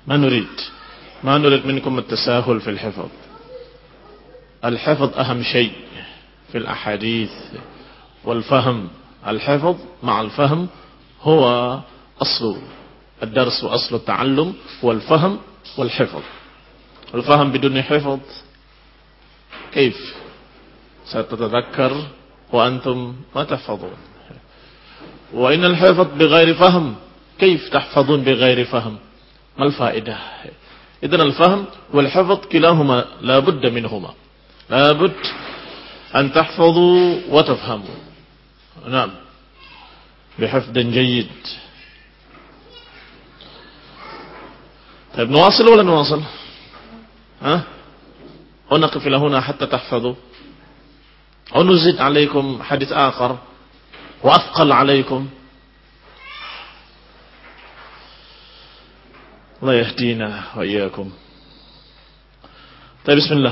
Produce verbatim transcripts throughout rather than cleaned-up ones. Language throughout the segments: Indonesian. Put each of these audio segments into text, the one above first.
ما نريد ما نريد منكم التساهل في الحفظ. الحفظ أهم شيء في الأحاديث والفهم. الحفظ مع الفهم هو أصل الدرس وأصل التعلم، والفهم والحفظ. الفهم بدون حفظ كيف ستتذكر وأنتم ما تحفظون؟ وإن الحفظ بغير فهم كيف تحفظون بغير فهم؟ ما الفائدة؟ إذن الفهم والحفظ كلاهما لا بد منهما، لا بد أن تحفظوا وتفهموا. نعم، بحفظ جيد. طيب نواصل ولا نواصل؟ ها؟ ونقف إلى هنا حتى تحفظوا، أو نزيد عليكم حديث آخر وأثقل عليكم؟ الله يهدينا وإياكم. طيب بسم الله.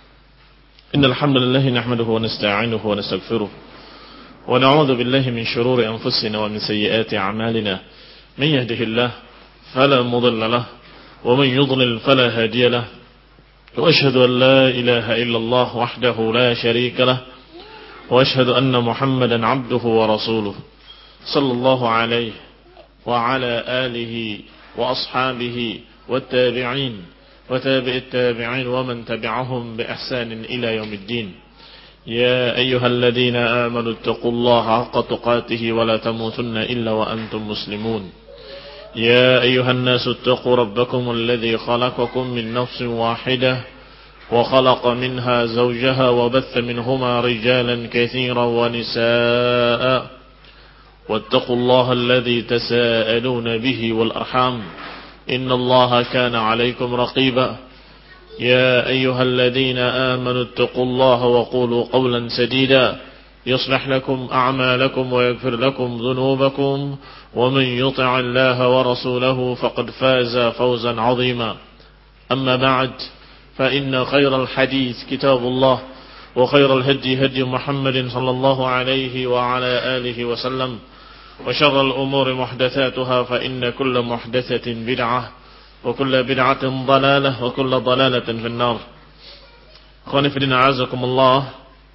إن الحمد لله نحمده ونستعينه ونستغفره ونعوذ بالله من شرور أنفسنا ومن سيئات أعمالنا. من يهده الله فلا مضل له ومن يضلل فلا هادي له، وأشهد أن لا إله إلا الله وحده لا شريك له، وأشهد أن محمدا عبده ورسوله صلى الله عليه وعلى آله وأصحابه والتابعين وتابع التابعين ومن تبعهم بإحسان إلى يوم الدين. يا أيها الذين آمنوا اتقوا الله حق تقاته ولا تموتن إلا وأنتم مسلمون. يا أيها الناس اتقوا ربكم الذي خلقكم من نفس واحدة وخلق منها زوجها وبث منهما رجالا كثيرا ونساء، واتقوا الله الذي تساءلون به والأرحام إن الله كان عليكم رقيبا. يا أيها الذين آمنوا اتقوا الله وقولوا قولا سديدا يصلح لكم أعمالكم ويغفر لكم ذنوبكم، ومن يطع الله ورسوله فقد فاز فوزا عظيما. أما بعد، فإن خير الحديث كتاب الله، وخير الهدي هدي محمد صلى الله عليه وعلى آله وسلم، وشر الأمور محدثاتها، فإن كل محدثة بدعة وكل بدعة ضلالة وكل ضلالة في النار. أخواني في الدين أعزكم الله،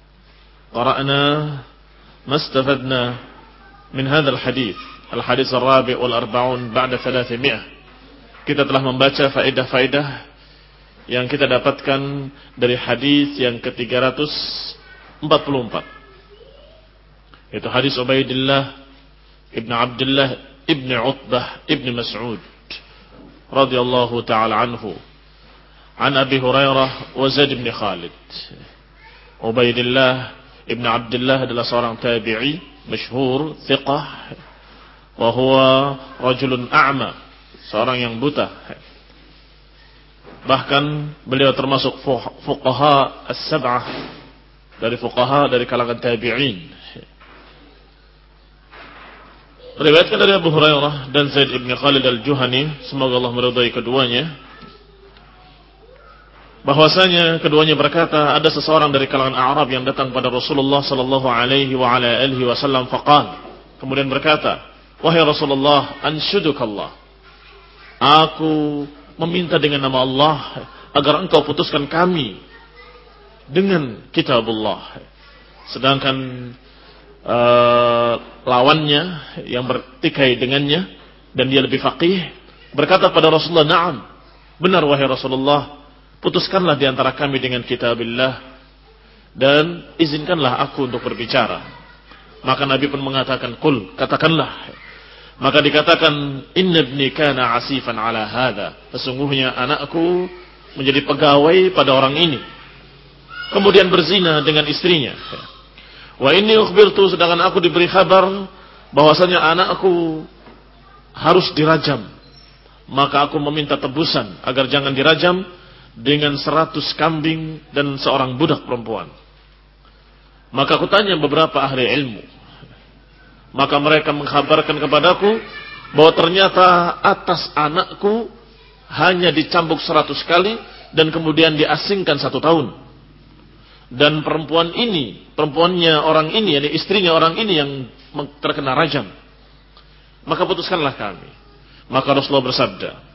قرأنا ما استفدنا من هذا الحديث، الحديث الرابع والأربعون بعد ثلاثمائة. Kita telah membaca faedah-faedah yang kita dapatkan dari hadis yang ke tiga ratus empat puluh empat, yaitu hadis Ubaidillah ibn Abdullah ibn Utbah ibn Mas'ud radhiyallahu ta'ala anhu an Abi Hurairah wa Zaid ibn Khalid. Ubaidillah ibn Abdullah adalah seorang tabi'i masyhur, thiqah, wa huwa rajulun a'ma, seorang yang buta. Bahkan beliau termasuk fuqaha as-sab'ah, dari fuqaha dari kalangan tabi'in. Riwayatkan dari Abu Hurairah dan Zaid ibn Khalid al-Juhani, semoga Allah meridai keduanya, bahwasanya keduanya berkata, ada seseorang dari kalangan Arab yang datang pada Rasulullah sallallahu alaihi wa ala alihi wasallam, faqal, kemudian berkata, wahai Rasulullah, anshudukallah, aku meminta dengan nama Allah agar engkau putuskan kami dengan kitabullah. Sedangkan uh, lawannya yang bertikai dengannya dan dia lebih faqih berkata pada Rasulullah, na'am, benar wahai Rasulullah, putuskanlah di antara kami dengan kitabillah dan izinkanlah aku untuk berbicara. Maka Nabi pun mengatakan, qul, katakanlah. Maka dikatakan, inna ibni kana asifan ala hadha, sesungguhnya anakku menjadi pegawai pada orang ini, kemudian berzina dengan istrinya. Wa inni ukhbirtu, sedangkan aku diberi kabar bahwasanya anakku harus dirajam. Maka aku meminta tebusan agar jangan dirajam dengan seratus kambing dan seorang budak perempuan. Maka aku tanya beberapa ahli ilmu, maka mereka mengkhabarkan kepadaku bahwa ternyata atas anakku hanya dicambuk seratus kali dan kemudian diasingkan satu tahun. Dan perempuan ini, perempuannya orang ini, yakni istrinya orang ini yang terkena rajam. Maka putuskanlah kami. Maka Rasulullah bersabda,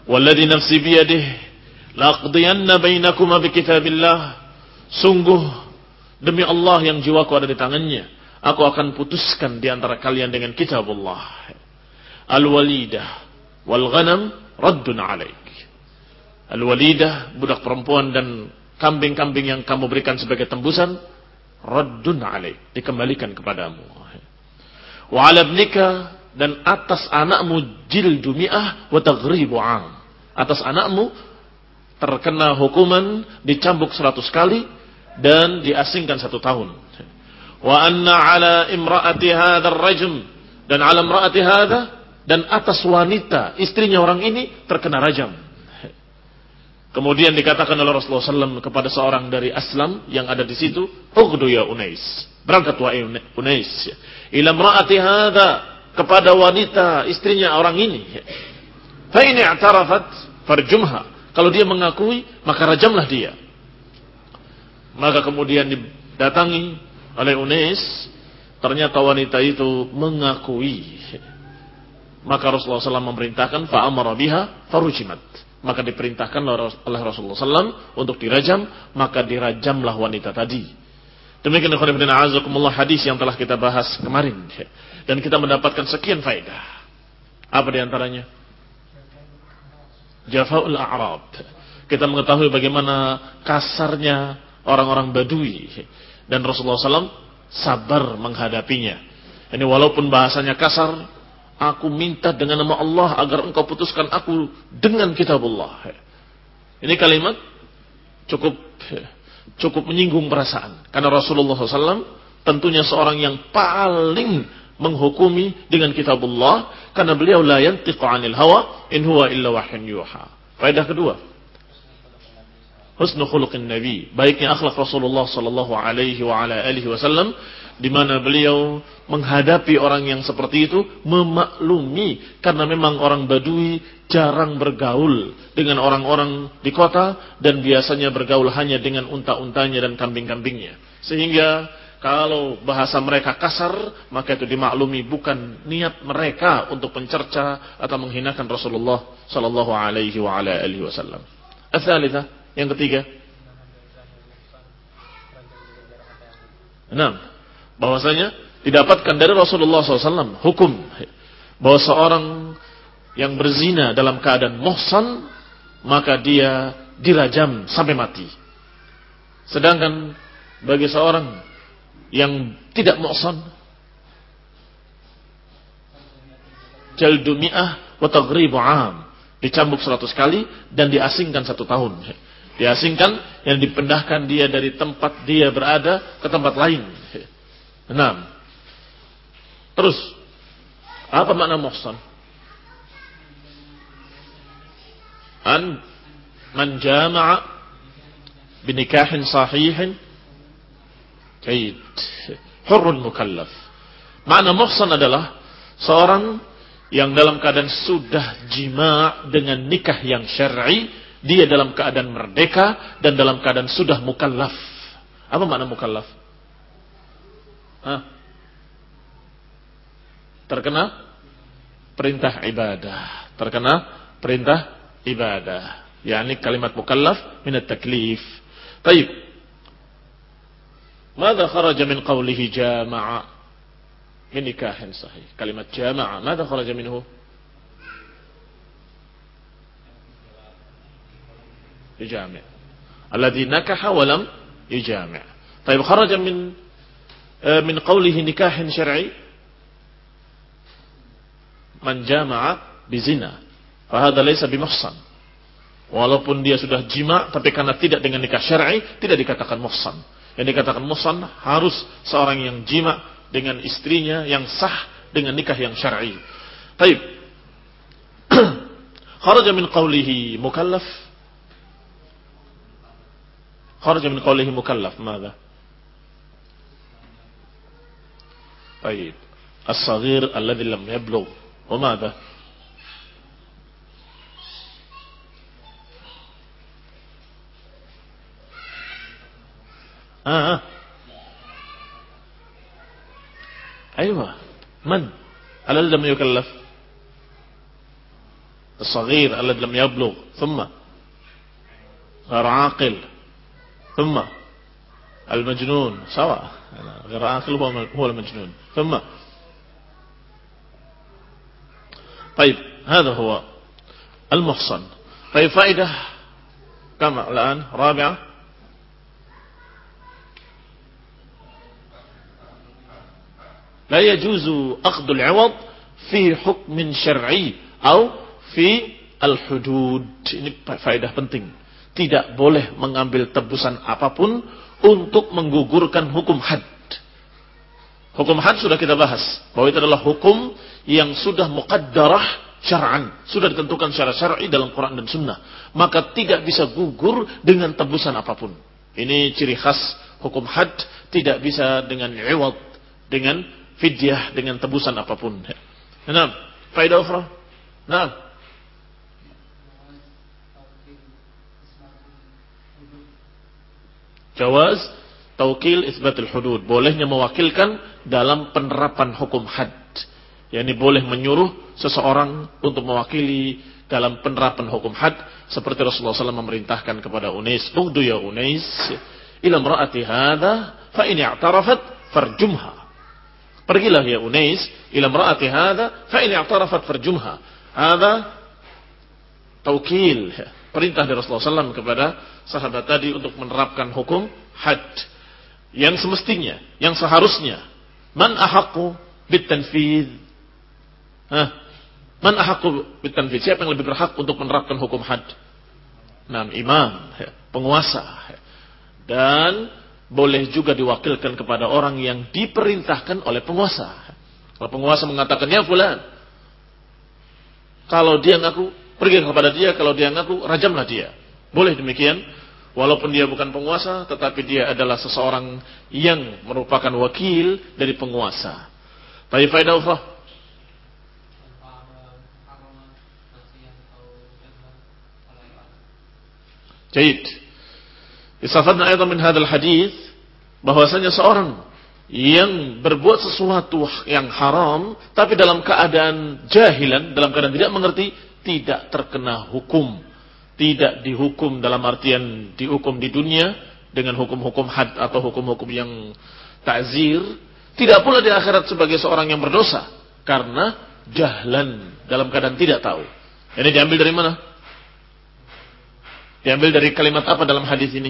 Walladzi nafsi biyadihi laqdiyanna bainakuma bikitabillah. Sungguh demi Allah yang jiwaku ada di tangannya, aku akan putuskan di antara kalian dengan kitabullah. Al-walidah wal ghanam raddun alaik. Al-walidah, budak perempuan dan kambing-kambing yang kamu berikan sebagai tembusan, raddun alaik, dikembalikan kepadamu. Wa ala ibnika, dan atas anakmu jildu mi'ah wa taghribu 'am. Atas anakmu terkena hukuman dicambuk seratus kali dan diasingkan satu tahun. Wa anna ala imra'ati hadzal rajm, dan ala imra'ati hadza, dan atas wanita istrinya orang ini terkena rajam. Kemudian dikatakan oleh Rasulullah sallallahu alaihi wasallam kepada seorang dari Aslam yang ada di situ, "Ughdu ya Unais." Berangkat wahai Unais, ila imra'ati hadza, kepada wanita istrinya orang ini. Fa in i'tarafat farjumha. Kalau dia mengakui, maka rajamlah dia. Maka kemudian didatangi oleh Unais, ternyata wanita itu mengakui. Maka Rasulullah sallallahu alaihi wasallam memerintahkan fa amara biha farujimat. Maka diperintahkan oleh Rasulullah sallallahu alaihi wasallam untuk dirajam, maka dirajamlah wanita tadi. Demikian ikhwan fillah azakumullah hadis yang telah kita bahas kemarin, dan kita mendapatkan sekian faedah. Apa di antaranya? Jafaul a'rab. Kita mengetahui bagaimana kasarnya orang-orang Badui, dan Rasulullah sallallahu alaihi wasallam sabar menghadapinya. Ini walaupun bahasanya kasar, aku minta dengan nama Allah agar engkau putuskan aku dengan kitabullah. Ini kalimat cukup cukup menyinggung perasaan. Karena Rasulullah sallallahu alaihi wasallam tentunya seorang yang paling menghukumi dengan kitabullah. Karena beliau la yantiqu anil hawa in huwa illa wahyun yuha. Faedah kedua, husnul khuluqin nabi, baiknya akhlak Rasulullah sallallahu alaihi wa ala alihi wasallam, di mana beliau menghadapi orang yang seperti itu memaklumi, karena memang orang Badui jarang bergaul dengan orang-orang di kota dan biasanya bergaul hanya dengan unta-untanya dan kambing-kambingnya. Sehingga kalau bahasa mereka kasar, maka itu dimaklumi bukan niat mereka untuk mencerca atau menghinakan Rasulullah sallallahu alaihi wa ala alihi wasallam. Ats-tsalitsah, yang ketiga. Enam. Bahwasanya didapatkan dari Rasulullah sallallahu alaihi wasallam hukum bahwa seorang yang berzina dalam keadaan muhsan, maka dia dirajam sampai mati. Sedangkan bagi seorang yang tidak muhsan, jaldu mi'ah wa taghribu 'am, dicambuk seratus kali dan diasingkan satu tahun. Diasingkan, yang dipindahkan dia dari tempat dia berada ke tempat lain. Enam. Terus, apa makna muhsan? An man jama'a binikahin sahihin kaid hurrun mukallaf. Makna muhsan adalah seorang yang dalam keadaan sudah jima' dengan nikah yang syar'i, dia dalam keadaan merdeka dan dalam keadaan sudah mukallaf. Apa makna mukallaf? Hah? Terkena perintah ibadah, terkena perintah ibadah. Yani kalimat mukallaf min at-taklif. Baik. Mada kharaja min qawlihi jama'a min nikahin sahih? Kalimat jama'a, mada kharaja minhu? Yujami'. Alladhi nakaha wa lam yujami'. Baik, kharaja min min qawlihi nikahin syar'i man jama'a bizina, fahadha laysa bimuhsan. Walaupun dia sudah jima, tapi karena tidak dengan nikah syar'i, tidak dikatakan muhsan. Yang dikatakan muhsan harus seorang yang jima dengan istrinya yang sah dengan nikah yang syar'i. Baik. Kharaja min qawlihi mukallaf. Kharaja min qawlihi mukallaf, ماذا؟ طيب الصغير الذي لم يبلغ وماذا؟ آه أيوة من الذي لم يكلف؟ الصغير الذي لم يبلغ ثم غير عاقل ثم المجنون سواء غير عاقل هو المجنون ثم طيب هذا هو المحصن. طيب فائدة كم الآن رابعة لا يجوز أخذ العوض في حكم syar'i atau fi al-hudud. Ini faedah penting. Tidak boleh mengambil tebusan apapun untuk menggugurkan hukum had. Hukum had sudah kita bahas bahwa itu adalah hukum yang sudah muqaddarah syar'an, sudah ditentukan secara syar'i dalam Quran dan Sunnah. Maka tidak bisa gugur dengan tebusan apapun. Ini ciri khas hukum had, tidak bisa dengan iwad, dengan fidyah, dengan tebusan apapun. Nah, faedah ukhra. Nah. Jawaz taukil isbatul hudud. Bolehnya mewakilkan dalam penerapan hukum had. yakni boleh menyuruh seseorang untuk mewakili dalam penerapan hukum had, seperti Rasulullah shallallahu alaihi wasallam memerintahkan kepada Unais, "Ughdu ya Unais ila imra'ati hadha fa in i'tarafat farjumha." Pergilah ya Unais ila imra'ati hadha fa in i'tarafat farjumha. Hadha taukil, perintah dari Rasulullah shallallahu alaihi wasallam kepada sahabat tadi untuk menerapkan hukum had yang semestinya, yang seharusnya. Man ahaqqu bitanfidz? Hah? Man ahaqqu bitanfidz? Siapa yang lebih berhak untuk menerapkan hukum had? Nah, imam, penguasa. Dan boleh juga diwakilkan kepada orang yang diperintahkan oleh penguasa. Kalau penguasa mengatakan, "Ya fulan," kalau dia ngaku, pergi kepada dia, kalau dia ngaku, rajamlah dia. Boleh demikian, walaupun dia bukan penguasa, tetapi dia adalah seseorang yang merupakan wakil dari penguasa. Tapi faedah ukhra. Jayid. Istafadna aidan min hadzal hadis bahwasanya seorang yang berbuat sesuatu yang haram tapi dalam keadaan jahilan, dalam keadaan tidak mengerti, tidak terkena hukum, tidak dihukum dalam artian dihukum di dunia dengan hukum-hukum had atau hukum-hukum yang ta'zir, tidak pula di akhirat sebagai seorang yang berdosa karena jahlan, dalam keadaan tidak tahu. Ini diambil dari mana? Diambil dari kalimat apa dalam hadis ini?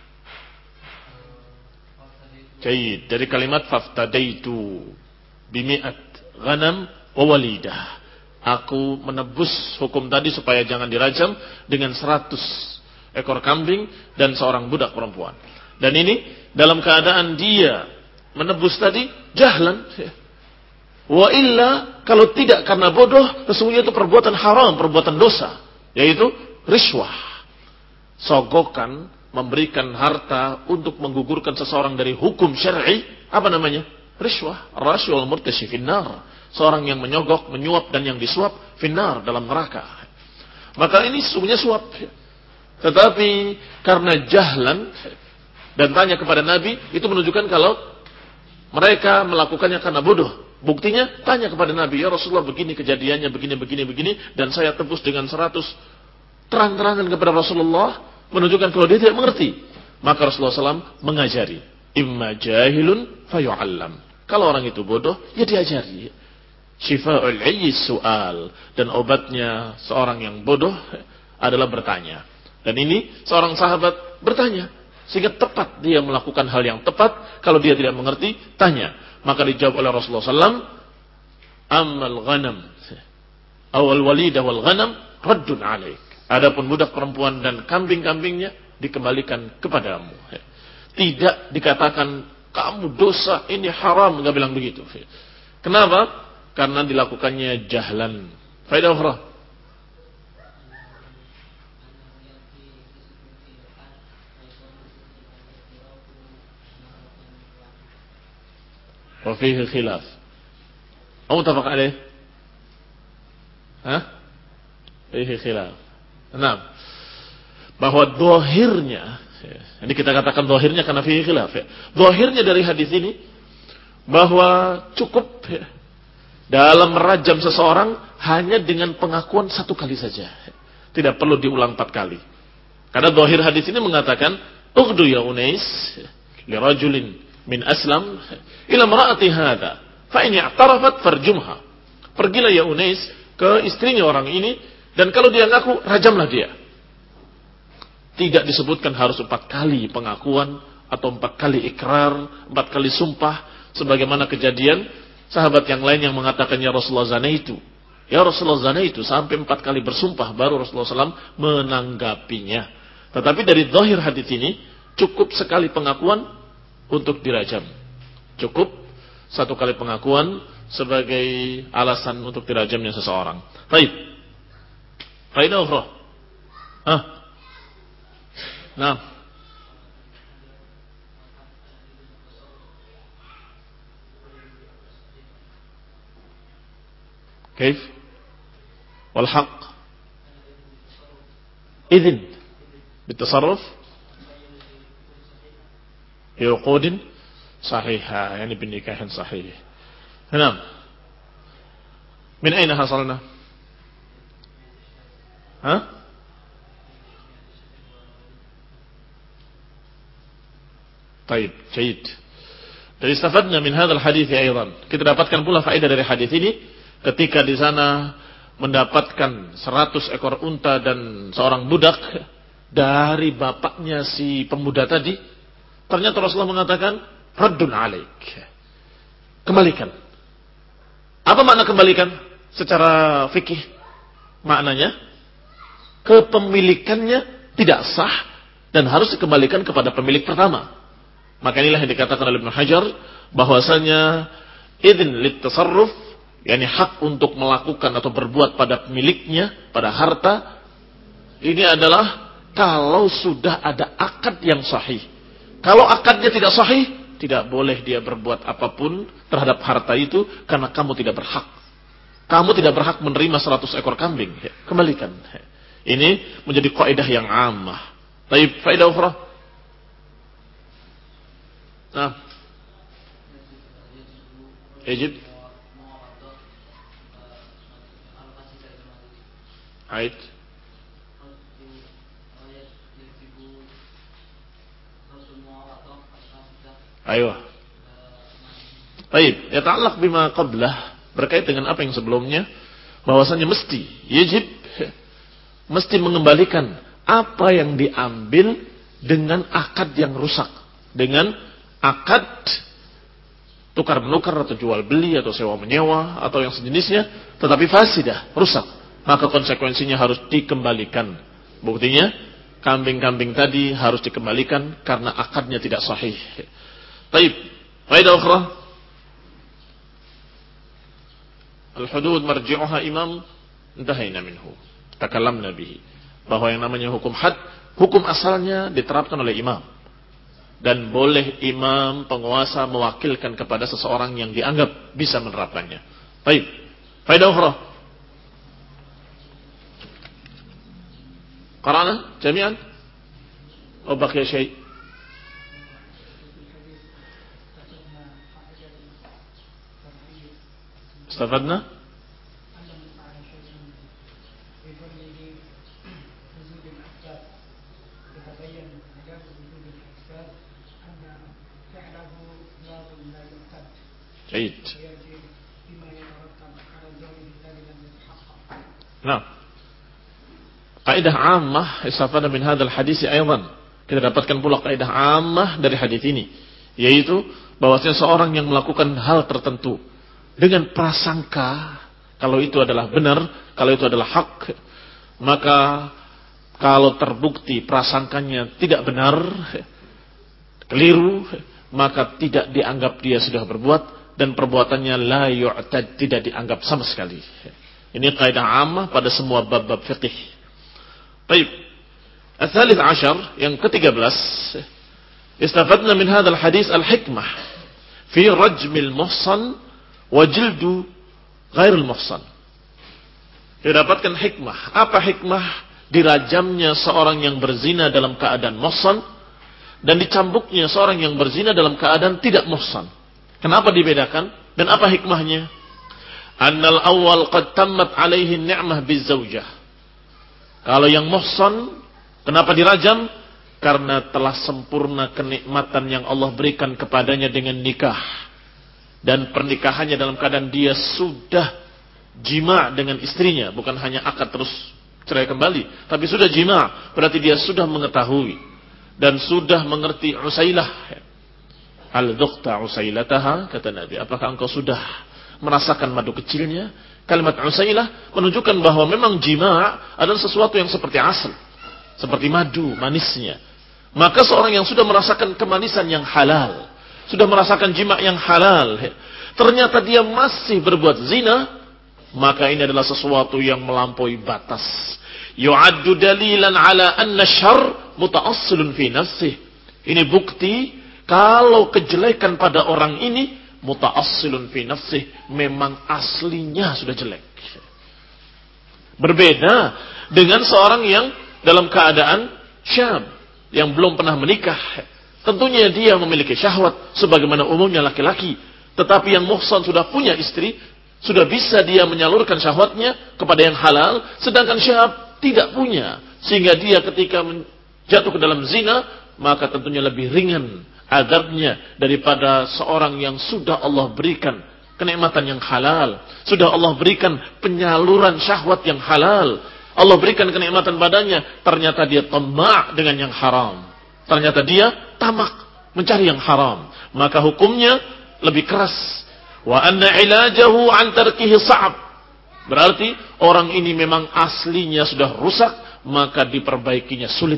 Jayid, dari kalimat faftadaitu bimi'at ghanam wa walidah. Aku menebus hukum tadi supaya jangan dirajam dengan seratus ekor kambing dan seorang budak perempuan. Dan ini dalam keadaan dia menebus tadi jahlan. Wa illa, kalau tidak karena bodoh, sesungguhnya itu perbuatan haram, perbuatan dosa, yaitu riswah. Sogokan, memberikan harta untuk menggugurkan seseorang dari hukum syar'i, apa namanya? Riswah. Rasyul murtashi finnar. Seorang yang menyogok, menyuap dan yang disuap finnar, dalam neraka. Maka ini sesungguhnya suap. Tetapi karena jahlan dan tanya kepada Nabi, itu menunjukkan kalau mereka melakukannya karena bodoh. Buktinya tanya kepada Nabi, "Ya Rasulullah, begini kejadiannya, begini begini begini dan saya tebus dengan seratus." Terang-terangan kepada Rasulullah, menunjukkan kalau dia tidak mengerti. Maka Rasulullah shallallahu alaihi wasallam mengajari, "Imma jahilun fayu'allam." Kalau orang itu bodoh, ya diajari. Shifa'ul 'ayyi su'al, dan obatnya seorang yang bodoh adalah bertanya. Dan ini seorang sahabat bertanya, sehingga tepat dia melakukan hal yang tepat. Kalau dia tidak mengerti, tanya. Maka dijawab oleh Rasulullah shallallahu alaihi wasallam, "Ammal ghanam awal walidah wal ghanam raddun 'alaik." Adapun budak perempuan dan kambing-kambingnya dikembalikan kepadamu. Tidak dikatakan kamu dosa, ini haram, enggak bilang begitu. Kenapa? Karena dilakukannya jahlan. Faedah ukhra. Wa fihi khilaf. Au muttafaq alaih? Hah? Fihi khilaf. Nah, bahwa dohirnya, ini kita katakan dohirnya karena fihi khilaf ya. Dohirnya dari hadis ini bahwa cukup ya, dalam merajam seseorang hanya dengan pengakuan satu kali saja. Tidak perlu diulang empat kali. Karena zahir hadis ini mengatakan, "Ughdu ya Unais li rajulin min aslam ila imra'ati hadha, fa in i'tarafat farjumha." Pergilah ya Unais ke istrinya orang ini, dan kalau dia ngaku, rajamlah dia. Tidak disebutkan harus empat kali pengakuan atau empat kali ikrar, empat kali sumpah, sebagaimana kejadian sahabat yang lain yang mengatakan, ya Rasulullah zina itu, ya Rasulullah zina itu, sampai empat kali bersumpah baru Rasulullah shallallahu alaihi wasallam menanggapinya. Tetapi dari zahir hadis ini cukup sekali pengakuan untuk dirajam. Cukup satu kali pengakuan sebagai alasan untuk dirajamnya seseorang. Baik. Faidah ukhra. Ah. Nah. كيف والحق إذن بالتصرف في عقود صحيحة يعني بالنكاح صحيح. نعم. من أين حصلنا؟ ها؟ طيب جيد. Dan istafadna min hadzal hadits aidan. Kita dapatkan pula faedah dari hadis ini. Ketika di sana mendapatkan seratus ekor unta dan seorang budak dari bapaknya si pemuda tadi, ternyata Rasulullah mengatakan, raddun alaik. Kembalikan. Apa makna kembalikan? Secara fikih maknanya, kepemilikannya tidak sah dan harus dikembalikan kepada pemilik pertama. Maka inilah yang dikatakan oleh Ibnu Hajar, bahwasanya idzn lit tasarruf, yakni hak untuk melakukan atau berbuat pada pemiliknya, pada harta, ini adalah kalau sudah ada akad yang sahih. Kalau akadnya tidak sahih, tidak boleh dia berbuat apapun terhadap harta itu, karena kamu tidak berhak. Kamu tidak berhak menerima seratus ekor kambing. Kembalikan. Ini menjadi kaidah yang ammah. Baik, faedah ukhra. Nah. Ejib. Ait. Ayo. Baik, yata'allaq bima qablah, berkait dengan apa yang sebelumnya, bahwasanya mesti yajib, mesti mengembalikan apa yang diambil dengan akad yang rusak, dengan akad tukar menukar atau jual beli atau sewa menyewa atau yang sejenisnya, tetapi fasidah, rusak. Maka konsekuensinya harus dikembalikan. Buktinya, kambing-kambing tadi harus dikembalikan karena akadnya tidak sahih. Baik, faedah ukhra. Al-hudud marji'uha imam, intahayna minhu. Takallamna bihi. Bahwa yang namanya hukum had, hukum asalnya diterapkan oleh imam. Dan boleh imam penguasa mewakilkan kepada seseorang yang dianggap bisa menerapkannya. Baik, faedah ukhra. قرأنا جميعا أو بقي شيء؟ استفدنا؟ جيد. نعم. Kaidah ammah istafada min hadzal hadis aidan. Kita dapatkan pula kaidah ammah dari hadis ini, yaitu bahwasanya seorang yang melakukan hal tertentu dengan prasangka kalau itu adalah benar, kalau itu adalah hak, maka kalau terbukti prasangkanya tidak benar, keliru, maka tidak dianggap dia sudah berbuat dan perbuatannya la yu'tad, tidak dianggap sama sekali. Ini kaidah ammah pada semua bab-bab fiqih. Baik. Al-thalith ashar, yang ketiga belas, istafadna min hadzal hadis al-hikmah fi rajmil muhsan wa jildu ghairil muhsan. Didapatkan hikmah. Apa hikmah dirajamnya seorang yang berzina dalam keadaan muhsan dan dicambuknya seorang yang berzina dalam keadaan tidak muhsan? Kenapa dibedakan dan apa hikmahnya? Annal awal qad tammat alaihi ni'mah bizawjah. Kalau yang muhsan, kenapa dirajam? Karena telah sempurna kenikmatan yang Allah berikan kepadanya dengan nikah. Dan pernikahannya dalam keadaan dia sudah jima dengan istrinya. Bukan hanya akad terus cerai kembali. Tapi sudah jima. Berarti dia sudah mengetahui. Dan sudah mengerti Usailah. Al-dhuqta usailataha, kata Nabi. Apakah engkau sudah merasakan madu kecilnya? Kalimat Usailah menunjukkan bahwa memang jima' adalah sesuatu yang seperti asal. Seperti madu, manisnya. Maka seorang yang sudah merasakan kemanisan yang halal, sudah merasakan jima' yang halal, ternyata dia masih berbuat zina, maka ini adalah sesuatu yang melampaui batas. Yu'addu dalilan ala anna syarr muta'assilun fi nafsih. Ini bukti kalau kejelekan pada orang ini muta'assilun fi nafsih, memang aslinya sudah jelek. Berbeda dengan seorang yang dalam keadaan syab, yang belum pernah menikah. Tentunya dia memiliki syahwat sebagaimana umumnya laki-laki. Tetapi yang muhsan sudah punya istri, sudah bisa dia menyalurkan syahwatnya kepada yang halal, sedangkan syab tidak punya. Sehingga dia ketika jatuh ke dalam zina, maka tentunya lebih ringan azabnya daripada seorang yang sudah Allah berikan kenikmatan yang halal, sudah Allah berikan penyaluran syahwat yang halal, Allah berikan kenikmatan badannya, ternyata dia tamak dengan yang haram, ternyata dia tamak mencari yang haram, maka hukumnya lebih keras. Wa anna ilajahu an tarkihi sa'ab, berarti orang ini memang aslinya sudah rusak, maka diperbaikinya sulit.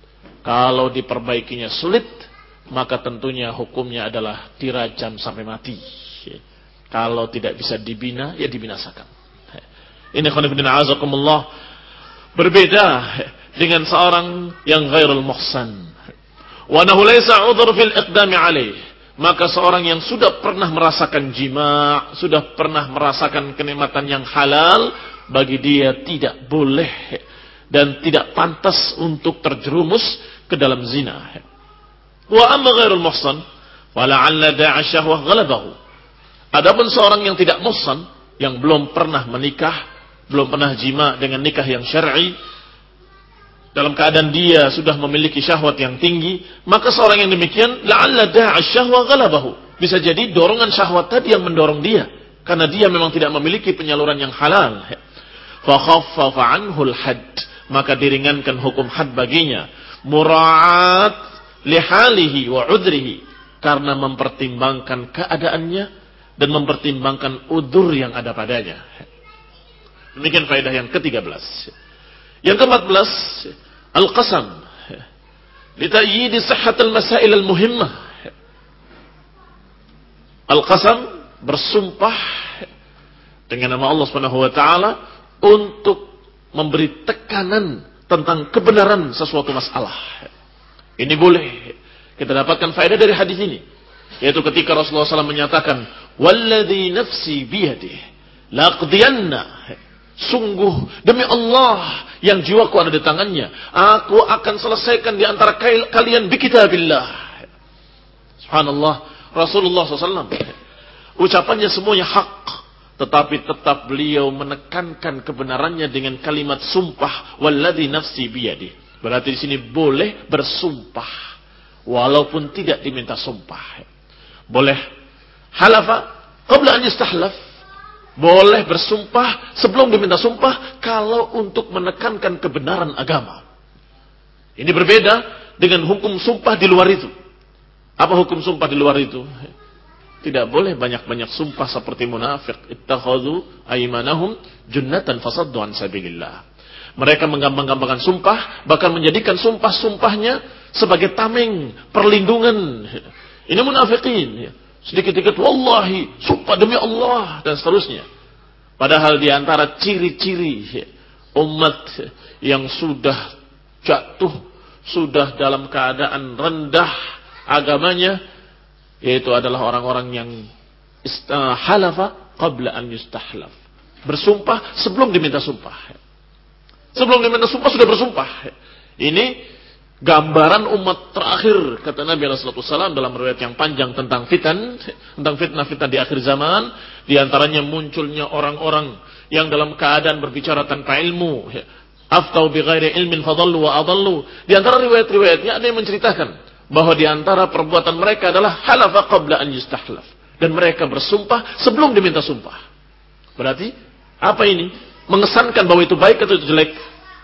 Kalau diperbaikinya sulit, maka tentunya hukumnya adalah dirajam sampai mati. Kalau tidak bisa dibina, ya dibinasakan. Ini khonibudin a'azakumullah, berbeda dengan seorang yang ghairul muhsan. Wa nahu laysa 'udhr fil iqdami alaih. Maka seorang yang sudah pernah merasakan jima', sudah pernah merasakan kenikmatan yang halal, bagi dia tidak boleh dan tidak pantas untuk terjerumus ke dalam zina. Wa amma ghairul muhsan wala'alla da'a syahwah ghalabahu. Adapun seorang yang tidak muhsan, yang belum pernah menikah, belum pernah jima dengan nikah yang syar'i, dalam keadaan dia sudah memiliki syahwat yang tinggi, maka seorang yang demikian la'alla da'a syahwah ghalabahu. Bisa jadi dorongan syahwat tadi yang mendorong dia, karena dia memang tidak memiliki penyaluran yang halal. Fa khaffafa 'anhu al-hadd, maka diringankan hukum had baginya. Mura'at lihalihi wa udrihi, karena mempertimbangkan keadaannya dan mempertimbangkan udzur yang ada padanya. Demikian faedah yang ketiga belas. Yang keempat belas, al-qasam litayyidi sihhatil masail al-muhimmah. Al-qasam, bersumpah dengan nama Allah Subhanahu wa taala untuk memberi tekanan tentang kebenaran sesuatu masalah. Ini boleh kita dapatkan faedah dari hadis ini, yaitu ketika Rasulullah shallallahu alaihi wasallam menyatakan, "Walladzi nafsi biyadihi laqdiyanna." Sungguh demi Allah yang jiwaku ada di tangannya, aku akan selesaikan di antara kalian bi kitabillah. Subhanallah, Rasulullah shallallahu alaihi wasallam ucapannya semuanya hak, tetapi tetap beliau menekankan kebenarannya dengan kalimat sumpah, "Walladzi nafsi biyadihi." Berarti di sini boleh bersumpah walaupun tidak diminta sumpah. Boleh halafa qabla an yastahlaf. Boleh bersumpah sebelum diminta sumpah kalau untuk menekankan kebenaran agama. Ini berbeda dengan hukum sumpah di luar itu. Apa hukum sumpah di luar itu? Tidak boleh banyak-banyak sumpah seperti munafik. Ittakhadhu aymanahum junnatan fasaddu an sabilillah. Mereka menggampang-gampangkan sumpah, bahkan menjadikan sumpah-sumpahnya sebagai tameng, perlindungan. Ini munafikin. Sedikit-sedikit, wallahi, sumpah demi Allah, dan seterusnya. Padahal di antara ciri-ciri umat yang sudah jatuh, sudah dalam keadaan rendah agamanya, yaitu adalah orang-orang yang halafa qabla an yustahlaf. Bersumpah sebelum diminta sumpah. Sebelum diminta sumpah sudah bersumpah. Ini Gambaran umat terakhir, kata Nabi sallallahu alaihi wasallam dalam riwayat yang panjang tentang fitan, tentang fitnah-fitnah di akhir zaman, di antaranya munculnya orang-orang yang dalam keadaan berbicara tanpa ilmu, aftau bighairi ilmin fadallu wa adallu. Di antara riwayat-riwayatnya ada yang menceritakan bahwa di antara perbuatan mereka adalah halafa qabla an yustahlaf, dan mereka bersumpah sebelum diminta sumpah. Berarti apa ini? Mengesankan bahwa itu baik atau itu jelek?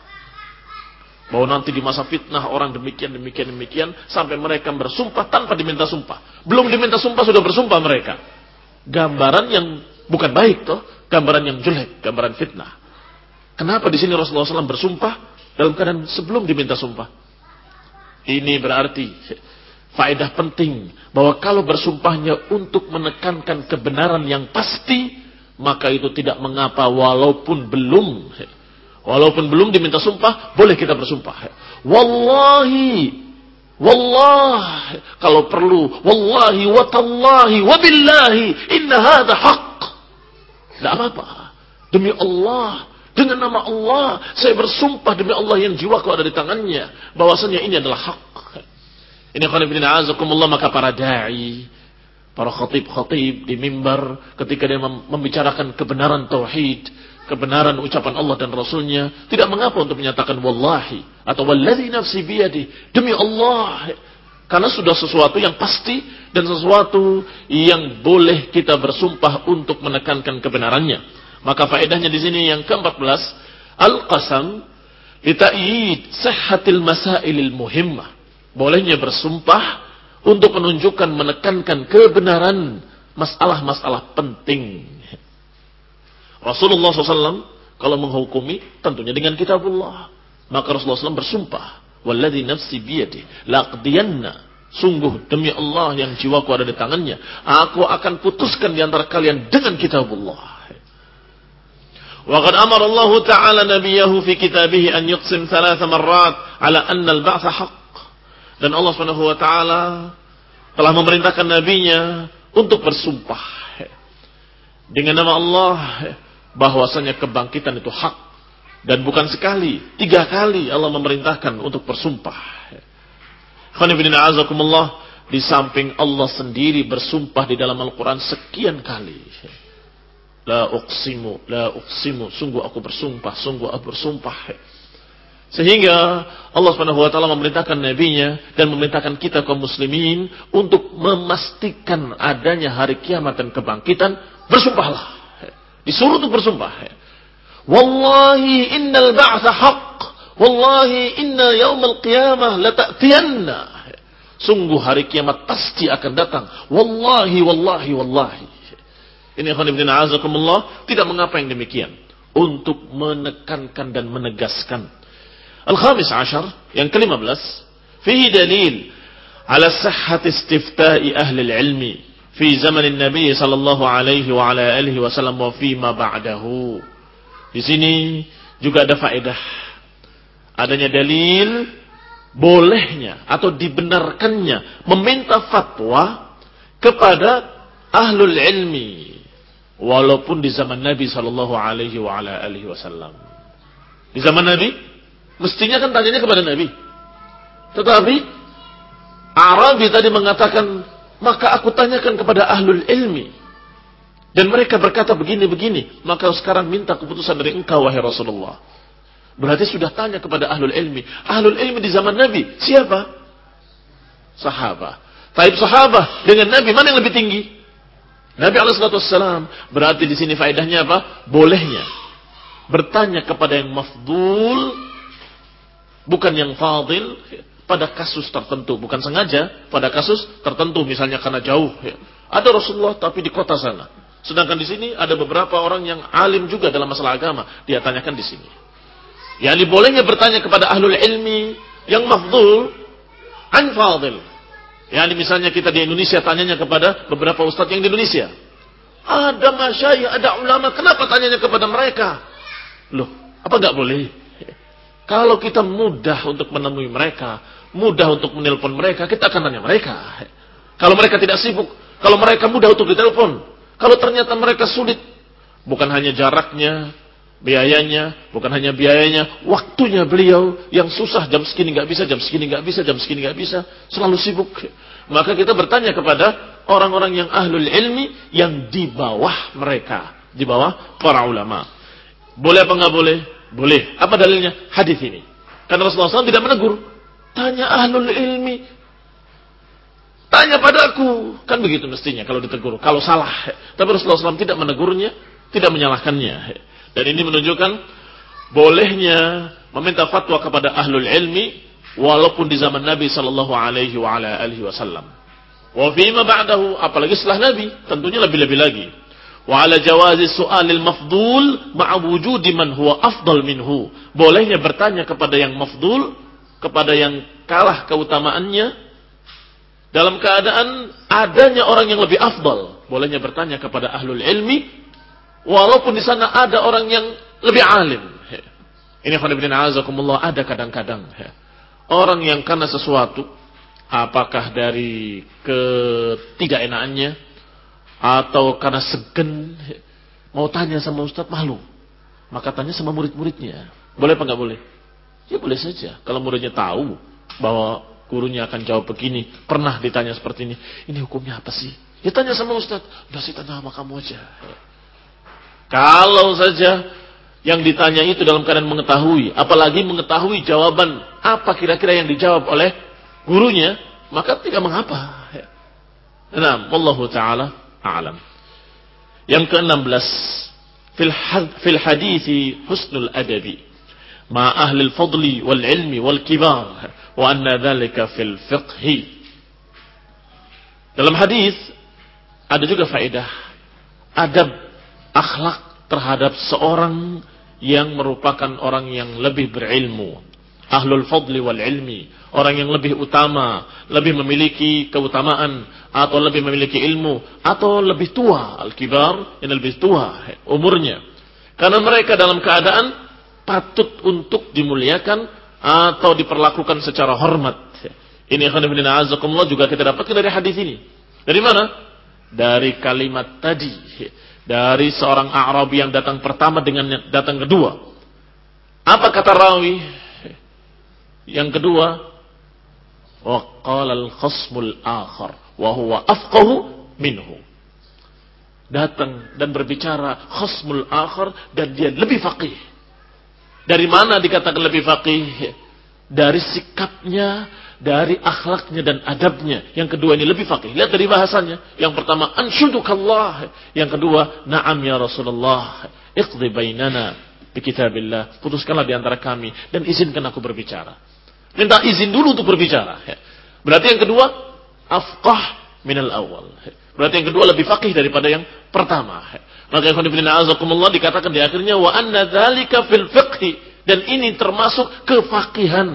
Bahwa nanti di masa fitnah orang demikian, demikian, demikian, sampai mereka bersumpah tanpa diminta sumpah. Belum diminta sumpah sudah bersumpah mereka. Gambaran yang bukan baik toh, gambaran yang jelek, gambaran fitnah. Kenapa di sini Rasulullah shallallahu alaihi wasallam bersumpah dalam keadaan sebelum diminta sumpah? Ini berarti faedah penting bahwa kalau bersumpahnya untuk menekankan kebenaran yang pasti, maka itu tidak mengapa walaupun belum Walaupun belum diminta sumpah, boleh kita bersumpah. Wallahi, wallahi, kalau perlu, wallahi, watallahi, wabillahi, inna hadha haqq. Tidak apa-apa. Demi Allah, dengan nama Allah, saya bersumpah demi Allah yang jiwaku ada di tangannya, bahwasanya ini adalah hak. Ini qanibina azakumullah, maka para da'i, para khatib-khatib di mimbar, ketika dia membicarakan kebenaran tauhid, kebenaran ucapan Allah dan Rasulnya, tidak mengapa untuk menyatakan wallahi atau walladzi nafsi biyadi, demi Allah, karena sudah sesuatu yang pasti dan sesuatu yang boleh kita bersumpah untuk menekankan kebenarannya. Maka faedahnya di sini yang keempat belas, al-qasam li ta'yid sihhatil masailil muhimmah. Bolehnya bersumpah untuk menunjukkan menekankan kebenaran masalah-masalah penting. Rasulullah shallallahu alaihi wasallam kalau menghukumi tentunya dengan kitabullah. Maka Rasulullah shallallahu alaihi wasallam bersumpah, walladzi nafsi biyadihi laqdiyanna, sungguh demi Allah yang jiwaku ada di tangannya, aku akan putuskan di antara kalian dengan kitabullah. Wa qad amara Allah Ta'ala nabiyahu fi kitabihi an yuqsim thalatha marrat ala anna al-ba'tha haqq. Dan Allah Subhanahu wa taala telah memerintahkan nabinya untuk bersumpah dengan nama Allah bahwasanya kebangkitan itu hak, dan bukan sekali, tiga kali Allah memerintahkan untuk bersumpah. Khonibina azakumullah, di samping Allah sendiri bersumpah di dalam Al-Quran sekian kali. La uqsimu, la uqsimu, sungguh aku bersumpah, sungguh aku bersumpah. Sehingga Allah Subhanahu wa taala memerintahkan nabinya dan memerintahkan kita kaum muslimin untuk memastikan adanya hari kiamat dan kebangkitan, bersumpahlah. Disuruh untuk bersumpah. Wallahi innal ba'tha haqq. Wallahi inna yaumal qiyamah lata'tiyanna. Sungguh hari kiamat pasti akan datang. Wallahi, wallahi, wallahi. Ini khonibdina azakumullah, tidak mengapa yang demikian. Untuk menekankan dan menegaskan. Al-khamis ashar, yang kelima belas. Fihi dalil ala sahhat istifta'i ahli ilmi fi zaman Nabi sallallahu alaihi wa ala alihi wasallam wa fi ma ba'dahu. Di sini juga ada faedah. Adanya dalil bolehnya atau dibenarkannya meminta fatwa kepada ahlul ilmi walaupun di zaman Nabi sallallahu alaihi wa ala alihi wasallam. Di zaman Nabi mestinya kan tanyanya kepada Nabi. Tetapi Arabi tadi mengatakan, maka aku tanyakan kepada ahlul ilmi. Dan mereka berkata begini-begini. Maka sekarang minta keputusan dari engkau, wahai Rasulullah. Berarti sudah tanya kepada ahlul ilmi. Ahlul ilmi di zaman Nabi, siapa? Sahabat. Taib sahabat dengan Nabi, mana yang lebih tinggi? Nabi alaihi salatu wassalam. Berarti di sini faedahnya apa? Bolehnya bertanya kepada yang mafdul, bukan yang fadil, pada kasus tertentu, bukan sengaja, pada kasus tertentu, misalnya karena jauh. Ya. Ada Rasulullah tapi di kota sana. Sedangkan di sini ada beberapa orang yang alim juga dalam masalah agama, dia tanyakan di sini. Yani bolehnya bertanya kepada ahlul ilmi yang mafdul, an fadil. Yani misalnya kita di Indonesia tanyanya kepada beberapa ustadz yang di Indonesia. Ada masyayikh, ada ulama, kenapa tanyanya kepada mereka? Loh, apa enggak boleh? Kalau kita mudah untuk menemui mereka, mudah untuk menelpon mereka, kita akan tanya mereka. Kalau mereka tidak sibuk, kalau mereka mudah untuk ditelepon, kalau ternyata mereka sulit, bukan hanya jaraknya, biayanya, bukan hanya biayanya, waktunya beliau yang susah, jam segini nggak bisa, jam segini nggak bisa, jam segini nggak bisa, selalu sibuk. Maka kita bertanya kepada orang-orang yang ahlul ilmi yang di bawah mereka, di bawah para ulama. Boleh apa nggak boleh? Boleh. Apa dalilnya? Hadis ini. Karena Rasulullah shallallahu alaihi wasallam tidak menegur. Tanya ahlul ilmi. Tanya padaku. Kan begitu mestinya kalau ditegur. Kalau salah. Tapi Rasulullah shallallahu alaihi wasallam tidak menegurnya, tidak menyalahkannya. Dan ini menunjukkan bolehnya meminta fatwa kepada ahlul ilmi walaupun di zaman Nabi sallallahu alaihi wa ala alihi wasallam. Wa fima ba'dahu, apalagi setelah Nabi, tentunya lebih-lebih lagi. Wa ala jawazi su'alil mafdul ma'a wujudi man huwa afdal minhu. Bolehnya bertanya kepada yang mafdul, kepada yang kalah keutamaannya dalam keadaan adanya orang yang lebih afdal. Bolehnya bertanya kepada ahlul ilmi walaupun di sana ada orang yang lebih alim. Ini khonibina azakumullah, ada kadang-kadang orang yang karena sesuatu, apakah dari ketidakenaannya atau karena segen, mau tanya sama ustaz malu, maka tanya sama murid-muridnya. Boleh apa nggak boleh? Ya boleh saja. Kalau muridnya tahu bahwa gurunya akan jawab begini, pernah ditanya seperti ini, ini hukumnya apa sih? Ya tanya sama ustaz. Udah sih tanya sama kamu aja. Kalau saja yang ditanya itu dalam keadaan mengetahui, apalagi mengetahui jawaban apa kira-kira yang dijawab oleh gurunya, maka tidak mengapa. Nah, wallahu taala a'lam. Yang keenam belas, fil fil hadithi husnul adabi ma ahli al-fadli wal ilmi wal kibar wa anna dhalika fil fiqhi. Dalam hadis ada juga faedah adab, akhlak terhadap seorang yang merupakan orang yang lebih berilmu, ahlul fadli wal ilmi, orang yang lebih utama, lebih memiliki keutamaan atau lebih memiliki ilmu atau lebih tua, al-kibar yang lebih tua umurnya, karena mereka dalam keadaan patut untuk dimuliakan atau diperlakukan secara hormat. Ini khonibina azakumullah juga kita dapatkan dari hadis ini. Dari mana? Dari kalimat tadi, dari seorang A'rabi yang datang pertama dengan datang kedua. Apa kata rawi yang kedua? Wa qala al-khasmul akhar wa huwa afqahu minhu. Datang dan berbicara khasmul akhar dan dia lebih faqih. Dari mana dikatakan lebih faqih? Dari sikapnya, dari akhlaknya dan adabnya. Yang kedua ini lebih faqih. Lihat dari bahasanya. Yang pertama, anshudukallah. Yang kedua, na'am ya Rasulullah. Iqdi bainana bi kitabillah. Putuskanlah di antara kami dan izinkan aku berbicara. Minta izin dulu untuk berbicara. Berarti yang kedua, afqah minal awal. Berarti yang kedua lebih faqih daripada yang pertama. Maka ikhwan fillah azakumullah dikatakan di akhirnya wa anna dzalika fil fiqhi, dan ini termasuk kefaqihan.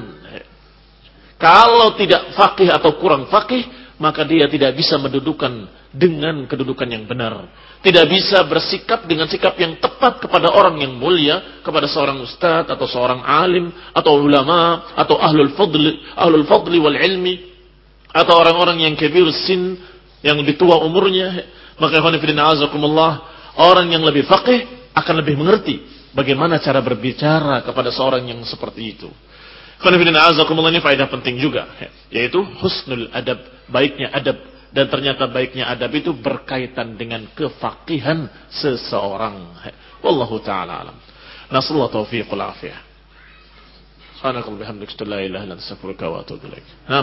Kalau tidak faqih atau kurang faqih, maka dia tidak bisa mendudukan dengan kedudukan yang benar. Tidak bisa bersikap dengan sikap yang tepat kepada orang yang mulia, kepada seorang ustaz atau seorang alim atau ulama atau ahlul fadli, ahlul fadli wal ilmi, atau orang-orang yang kabir sin, yang lebih tua umurnya. Maka ikhwan fillah azakumullah, orang yang lebih faqih akan lebih mengerti bagaimana cara berbicara kepada seorang yang seperti itu. Ikhwan fillah azakumullah, ini faedah penting juga, yaitu husnul adab, baiknya adab. Dan ternyata baiknya adab itu berkaitan dengan kefaqihan seseorang. Wallahu ta'ala alam. Nasallahu taufiq wal afiyah. Subhanakallahumma wa bihamdika, la ilaha illa anta, astaghfiruka wa atubu ilaik. Nah.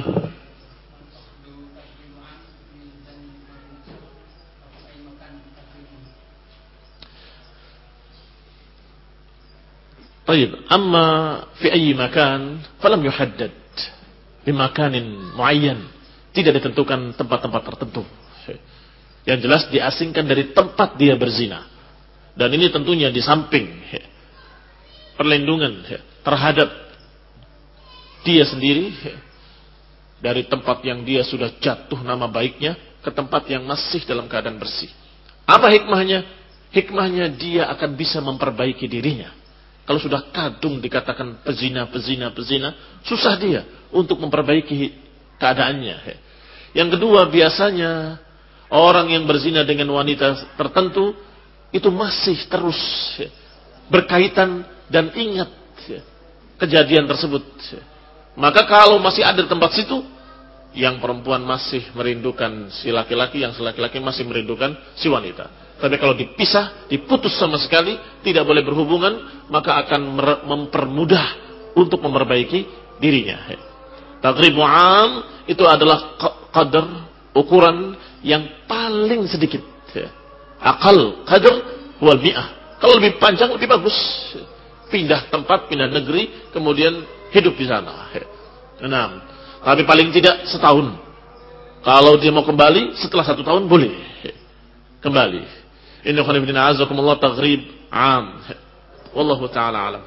طيب أما في أي مكان فلم يحدد بمكان معين, tidak ditentukan tempat-tempat tertentu. Yang jelas diasingkan dari tempat dia berzina. Dan ini tentunya di samping perlindungan terhadap dia sendiri dari tempat yang dia sudah jatuh nama baiknya ke tempat yang masih dalam keadaan bersih. Apa hikmahnya? Hikmahnya dia akan bisa memperbaiki dirinya. Kalau sudah kadung dikatakan pezina, pezina, pezina, susah dia untuk memperbaiki keadaannya. Yang kedua, biasanya orang yang berzina dengan wanita tertentu itu masih terus berkaitan dan ingat kejadian tersebut. Maka kalau masih ada di tempat situ, yang perempuan masih merindukan si laki-laki, yang si laki-laki masih merindukan si wanita. Tapi kalau dipisah, diputus sama sekali, tidak boleh berhubungan, maka akan mempermudah untuk memperbaiki dirinya. Taghribu am itu adalah qadar, ukuran yang paling sedikit. Akal qadar wal mi'ah. Kalau lebih panjang lebih bagus. Pindah tempat, pindah negeri, kemudian hidup di sana. Enam. Tapi paling tidak setahun. Kalau dia mau kembali setelah satu tahun boleh kembali. Inna khonifidina azakumullah taghrib am. Wallahu ta'ala alam.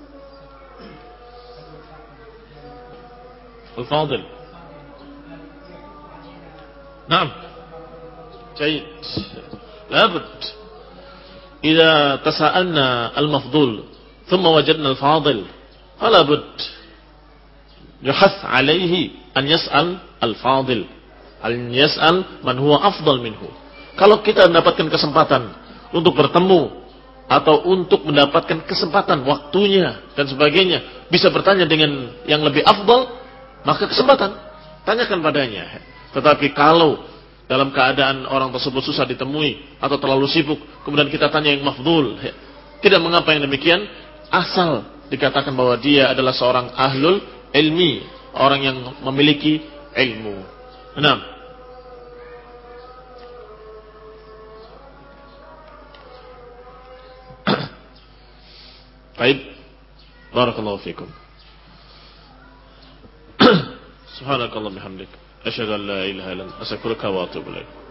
Al-Fadil. Naam. Jayid. Labud. Idza tasa'alna al-mafdul thumma wajadna al-fadil fala bud yuhath alaihi an yas'al al-fadil, an yas'al man huwa afdal minhu. Kalau kita mendapatkan kesempatan untuk bertemu atau untuk mendapatkan kesempatan waktunya dan sebagainya, bisa bertanya dengan yang lebih afdal, maka kesempatan tanyakan padanya. Tetapi kalau dalam keadaan orang tersebut susah ditemui atau terlalu sibuk, kemudian kita tanya yang mafdul, tidak mengapa yang demikian, asal dikatakan bahwa dia adalah seorang ahlul ilmi, orang yang memiliki ilmu. Enam. Baik. Barakallahu fikum. Subhanakallah bihamdik. Asyhadu an la ilaha illa anta astaghfiruka wa atubu ilaik.